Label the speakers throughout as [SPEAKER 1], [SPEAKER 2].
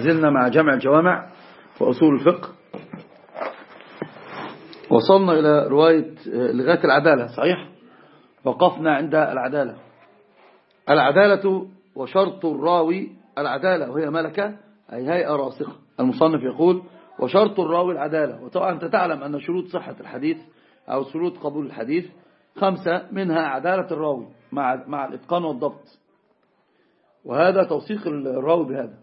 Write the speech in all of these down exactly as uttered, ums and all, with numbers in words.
[SPEAKER 1] زلنا مع جمع الجوامع وأصول الفقه. وصلنا إلى رواية لغاية العدالة، صحيح؟ وقفنا عند العدالة. العدالة وشرط الراوي العدالة، وهي ملكة أي هيئة راسخة. المصنف يقول وشرط الراوي العدالة. وطبعا أنت تعلم أن شروط صحة الحديث أو شروط قبول الحديث خمسة، منها عدالة الراوي مع مع الإتقان والضبط، وهذا توثيق الراوي بهذا.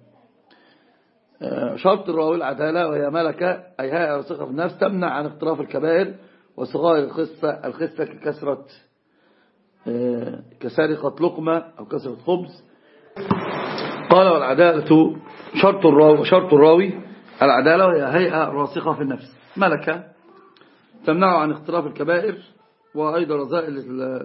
[SPEAKER 1] شرط الراوي العدالة وهي ملكة أي هيئة راسخة في النفس تمنع عن اقتراف الكبائر وصغائر الخسة الخسة ككسرة كسرقة لقمة أو كسرة خبز. قال والعدالة شرط الراوي شرط الراوي العدالة وهي هيئة راسخة في النفس ملكة تمنع عن اقتراف الكبائر وأيضا رذائل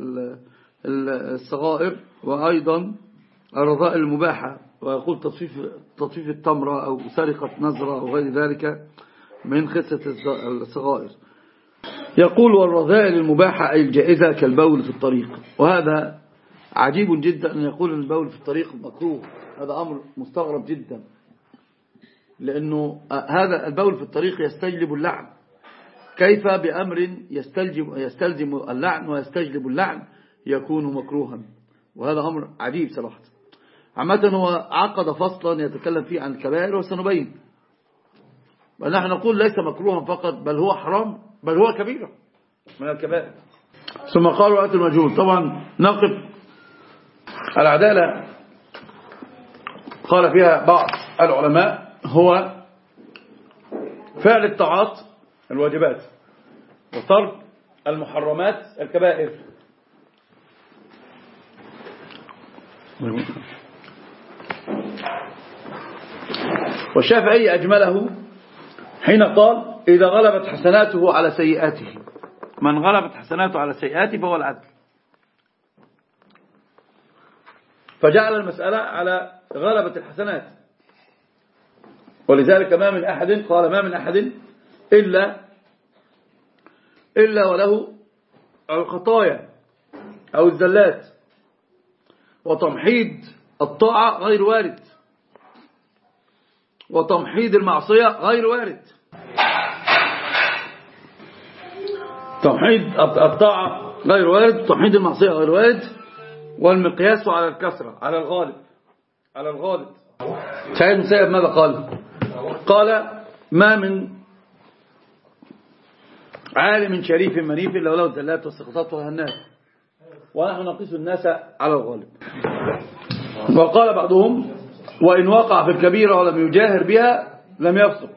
[SPEAKER 1] الصغائر وأيضا الرذائل المباحة، ويقول تطفيف تطفيف التمرة أو سرقة نزرة أو غير ذلك من خسة الصغائر. يقول والرذائل المباحة أي الجائزة كالبول في الطريق، وهذا عجيب جدا أن يقول البول في الطريق مكروه. هذا أمر مستغرب جدا، لأنه هذا البول في الطريق يستجلب اللعن، كيف بأمر يستلزم يستلزم اللعن ويستجلب اللعن يكون مكروها؟ وهذا أمر عجيب صراحة. عامة هو عقد فصلا يتكلم فيه عن الكبائر وسنبين، ونحن نقول ليس مكروها فقط بل هو حرام، بل هو كبيرة من الكبائر. ثم قالوا رؤية المجهول. طبعا نقف العدالة قال فيها بعض العلماء هو فعل الطاعات الواجبات وترك المحرمات الكبائر. والشافعي أجمله حين قال إذا غلبت حسناته على سيئاته، من غلبت حسناته على سيئاته فهو العدل، فجعل المسألة على غلبة الحسنات. ولذلك ما من أحد قال ما من أحد إلا إلا وله الخطايا أو الزلات، وتمحيض الطاعة غير وارد، وتمحيض المعصية غير وارد. تمحيض الطاعة غير وارد، تمحيض المعصية غير وارد، والمقياس على الكسرة على الغالب على الغالب. سعيد مسيب ماذا قال؟ قال ما من عالم شريف منيف إلا ولو الزلات والسقطات والهنات، ونحن نقيس الناس على الغالب. وقال بعضهم وإن وقع في الكبيرة ولم يجاهر بها لم يفسق،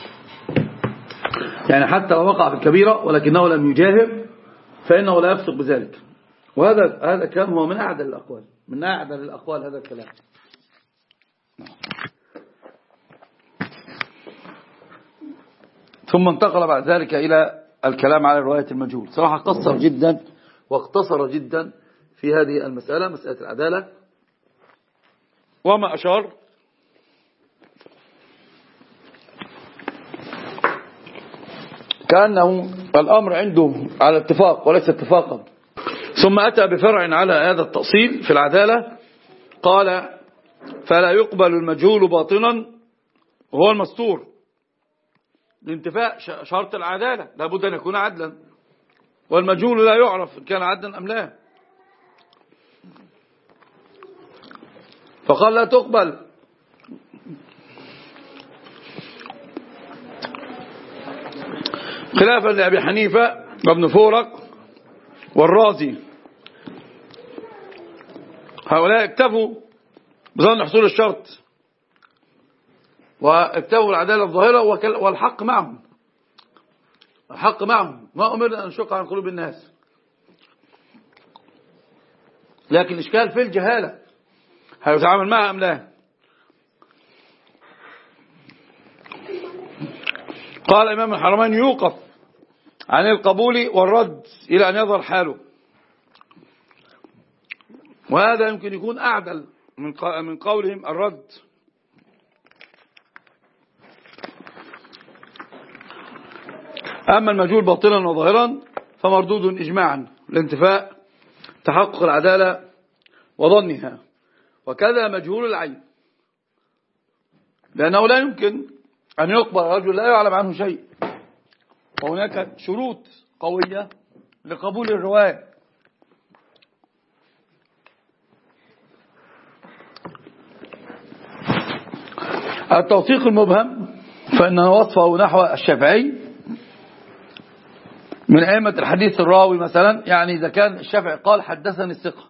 [SPEAKER 1] يعني حتى لو وقع في الكبيرة ولكنه لم يجاهر فإنه لا يفسق بذلك. وهذا هذا كلام هو من أعدل الأقوال من أعدل الأقوال هذا الكلام. ثم انتقل بعد ذلك إلى الكلام على رواية المجهول. صراحة قصر جدا واقتصر جدا في هذه المسألة، مسألة العدالة، وما أشار كأنه الأمر عنده على اتفاق وليس اتفاقا. ثم أتى بفرع على هذا التأصيل في العدالة، قال فلا يقبل المجهول باطنا وهو المستور، لانتفاء شرط العدالة لابد أن يكون عدلا، والمجهول لا يعرف كان عدلا أم لا. فقال لا تقبل خلافا لأبي حنيفة وابن فورق والرازي. هؤلاء اكتفوا بظن حصول الشرط واكتفوا العدالة الظاهرة، والحق معهم الحق معهم ما أمرنا أن نشق عن قلوب الناس. لكن الإشكال في الجهالة، هيتعامل معها أم لا؟ قال إمام الحرمين يوقف عن القبول والرد إلى أن يظهر حاله، وهذا يمكن يكون أعدل من قولهم الرد. أما المجهول باطلا وظاهرا فمردود إجماعا لانتفاء تحقق العدالة وظنها، وكذا مجهول العين. لأنه لا يمكن أن يقبل رجل لا يعلم عنه شيء، وهناك شروط قوية لقبول الرواية. التوثيق المبهم فإن وصفه نحو الشافعي من أئمة الحديث الراوي مثلا، يعني إذا كان الشافعي قال حدثني الثقة،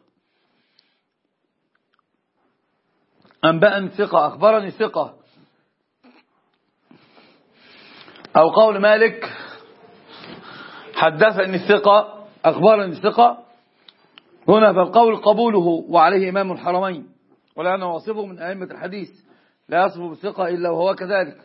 [SPEAKER 1] أنبأني الثقة، أخبرني الثقة، أو قول مالك حدثني الثقة أخبرني الثقة، هنا فالقول قبوله وعليه إمام الحرمين، ولأنه وصفه من أئمة الحديث لا يصف بالثقة إلا وهو كذلك،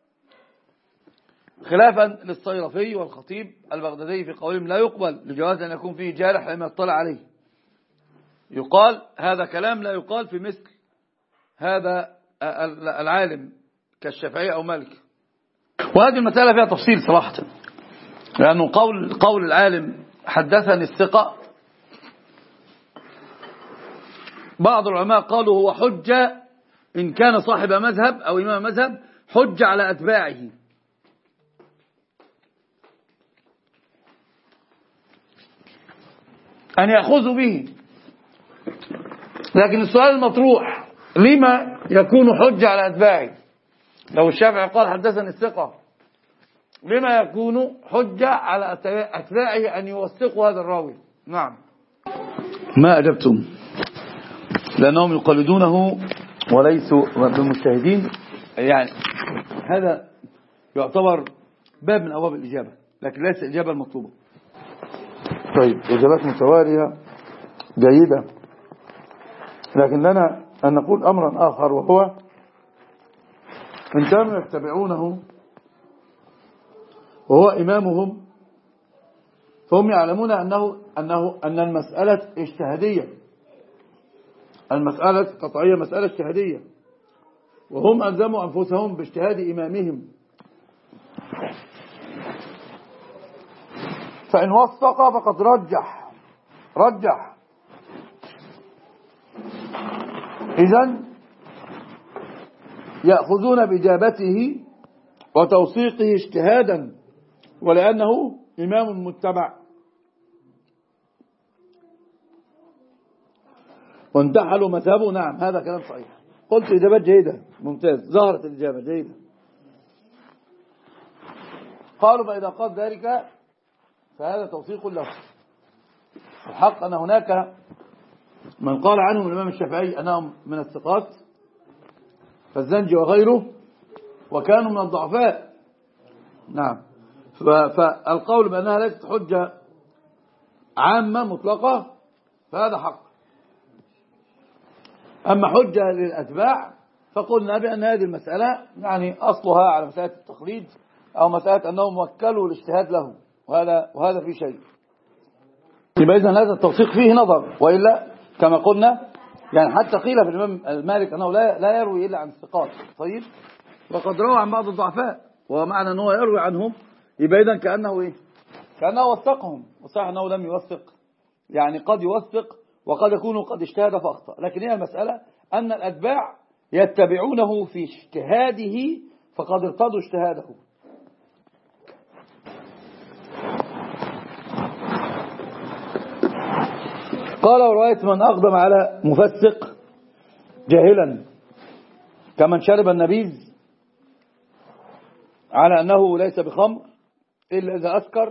[SPEAKER 1] خلافا للصيرفي والخطيب البغدادي في قولهم لا يقبل لجواز أن يكون فيه جارح لم يطلع عليه. يقال هذا كلام لا يقال في مثل هذا العالم كالشافعي أو مالك. وهذه المسألة فيها تفصيل صراحة، لأنه قول قول العالم حدثني الثقة، بعض العلماء قالوا هو حجة إن كان صاحب مذهب أو إمام مذهب، حجة على أتباعه، أن يأخذوا به. لكن السؤال المطروح لما يكون حجة على أتباعه؟ لو الشافعي قال حدثني الثقة، لما يكون حجة على أتباعه أن يوثقوا هذا الراوي؟ نعم. ما أجبتم؟ لأنهم يقلدونه وليسوا بمجتهدين، يعني هذا يعتبر باب من أبواب الإجابة، لكن ليس الإجابة المطلوبة. طيب، إجابات متوالية جيدة، لكن لنا أن نقول أمرا آخر، وهو إن كانوا يتبعونه وهو إمامهم فهم يعلمون أنه, أنه أن المسألة اجتهادية، المسألة قطعية مسألة اجتهادية، وهم ألزموا أنفسهم باجتهاد إمامهم، فإن وثق فقد رجح رجح إذن يأخذون بإجابته وتوثيقه اجتهادا، ولأنه إمام متبع. وانتحلوا مذهبه. نعم، هذا كلام صحيح. قلت إجابات جيدة، ممتاز، ظهرت الإجابة جيدة. قالوا فإذا قال ذلك فهذا توثيق له. الحق أن هناك من قال عنهم الإمام الشافعي أنهم من الثقات فالزنجي وغيره، وكانوا من الضعفاء. نعم، فالقول بأنها ليست حجة عامة مطلقة فهذا حق. أما حجة للأتباع فقلنا بأن هذه المسألة يعني أصلها على مسألة التقليد أو مسألة أنهم وكلوا الاجتهاد له، وهذا وهذا في شيء. يبقى إذن هذا التوثيق فيه نظر، وإلا كما قلنا يعني حتى قيل في الإمام المالك أنه لا لا يروي إلا عن الثقات. طيب، وقد روى عن بعض الضعفاء، ومعنى أنه يروي عنهم يبقى إذن كأنه إيه؟ كأنه وثقهم، وصحيح أنه لم يوثق، يعني قد يوثق وقد يكون قد اجتهد فأخطأ، لكن هي المسألة أن الأتباع يتبعونه في اجتهاده فقد ارتضوا اجتهاده. قال ورواية من أقدم على مفسق جاهلا كمن شرب النبيذ على أنه ليس بخمر إلا إذا أسكر،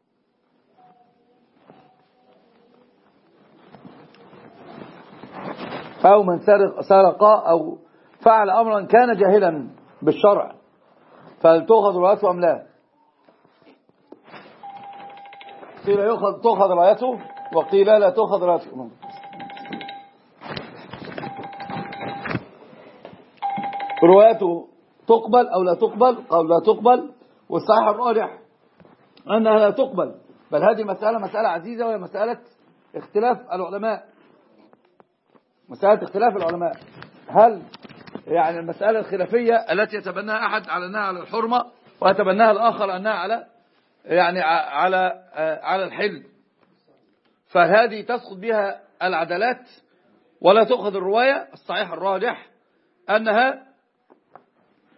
[SPEAKER 1] أو من سرق, سرق أو فعل أمرا كان جاهلا بالشرع، فهل تأخذ روايته أم لا؟ قيل يأخذ تأخذ روايته، وقيل لا تأخذ روايته. روايته تقبل أو لا تقبل، أو لا تقبل، والصحيح الراجح أنها لا تقبل، بل هذه مسألة مسألة عزيزة، وهي مسألة اختلاف العلماء. مسألة اختلاف العلماء، هل يعني المسألة الخلافية التي يتبناها أحد على أنها على الحرمة ويتبناها الآخر أنها على يعني على على الحل، فهذه تسقط بها العدالات ولا تأخذ الرواية. الصحيح الراجح أنها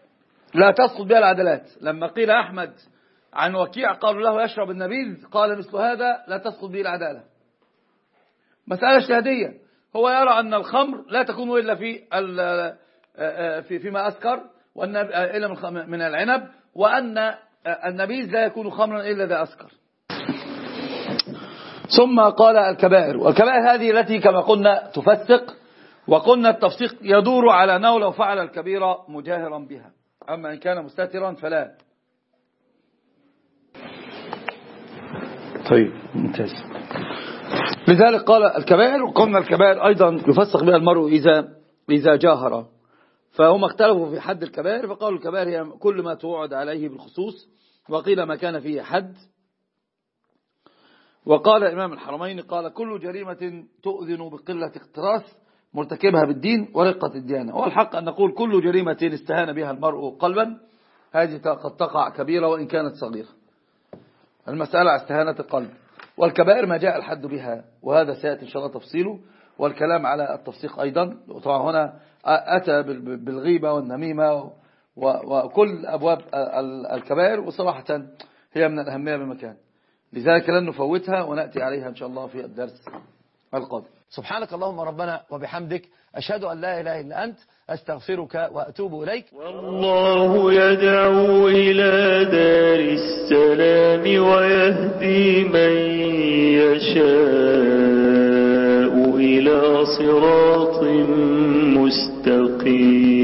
[SPEAKER 1] لا تسقط بها العدلات. لما قيل أحمد عن وكيع قالوا له يشرب النبيذ قال مثل هذا لا تسقط به العدالة. مسألة اجتهادية. هو يرى أن الخمر لا تكون إلا في في فيما أسكر إلا من العنب، وأن النبيذ لا يكون خمرا إلا إذا أسكر. ثم قال الكبائر، والكبائر هذه التي كما قلنا تفسق، وقلنا التفسيق يدور على أنه لو فعل الكبيرة مجاهرا بها، أما إن كان مستترا فلا. طيب ممتاز. لذلك قال الكبائر، وقلنا الكبائر أيضا يفسق بها المرء إذا إذا جاهر. فهم اختلفوا في حد الكبائر، فقالوا الكبائر هي كل ما توعد عليه بالخصوص، وقيل ما كان فيه حد. وقال إمام الحرمين قال كل جريمة تؤذن بقلة اقتراث مرتكبها بالدين ورقة الديانة. والحق أن نقول كل جريمة استهان بها المرء قلبا هذه قد تقع كبيرة وإن كانت صغيرة. المسألة على استهانة القلب. والكبائر ما جاء الحد بها، وهذا سيأتي إن شاء الله تفصيله، والكلام على التفسيق أيضا. طبعا هنا أتى بالغيبة والنميمة وكل أبواب الكبائر، وصراحة هي من الأهمية بمكان، لذلك لن نفوتها ونأتي عليها إن شاء الله في الدرس القادم.
[SPEAKER 2] سبحانك اللهم ربنا وبحمدك، أشهد أن لا إله إلا أنت، أستغفرك وأتوب إليك.
[SPEAKER 3] والله يدعو إلى دار السلام ويهدي من يشاء إلى صراط مستقيم.